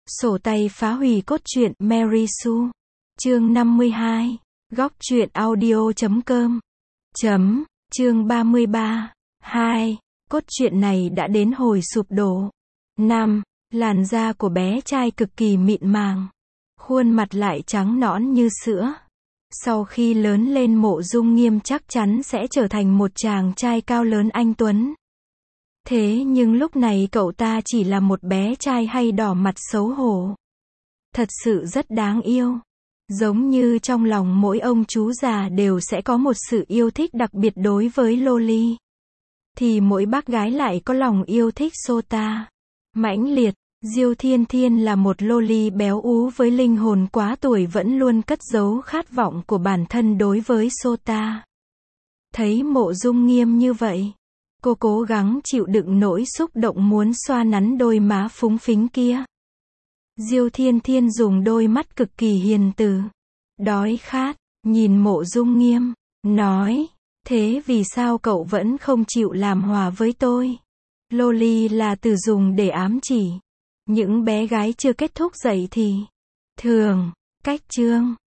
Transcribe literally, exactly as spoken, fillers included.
Sổ tay phá hủy cốt truyện Mary Sue. Chương năm mươi hai. Góc truyện audio chấm com. Chấm. Chương ba mươi ba. hai. Cốt truyện này đã đến hồi sụp đổ. năm. Làn da của bé trai cực kỳ mịn màng. Khuôn mặt lại trắng nõn như sữa. Sau khi lớn lên Mộ Dung Nghiêm chắc chắn sẽ trở thành một chàng trai cao lớn anh tuấn. Thế nhưng lúc này cậu ta chỉ là một bé trai hay đỏ mặt xấu hổ. Thật sự rất đáng yêu. Giống như trong lòng mỗi ông chú già đều sẽ có một sự yêu thích đặc biệt đối với Loli. Thì mỗi bác gái lại có lòng yêu thích Sota. Mãnh liệt, Diêu Thiên Thiên là một Loli béo ú với linh hồn quá tuổi vẫn luôn cất giấu khát vọng của bản thân đối với Sota. Thấy Mộ Dung Nghiêm như vậy, cô cố gắng chịu đựng nỗi xúc động muốn xoa nắn đôi má phúng phính kia. Diêu Thiên Thiên dùng đôi mắt cực kỳ hiền từ, đói khát, nhìn Mộ Dung Nghiêm, nói, thế vì sao cậu vẫn không chịu làm hòa với tôi? Loli là từ dùng để ám chỉ những bé gái chưa kết thúc dậy thì thường, cách chương,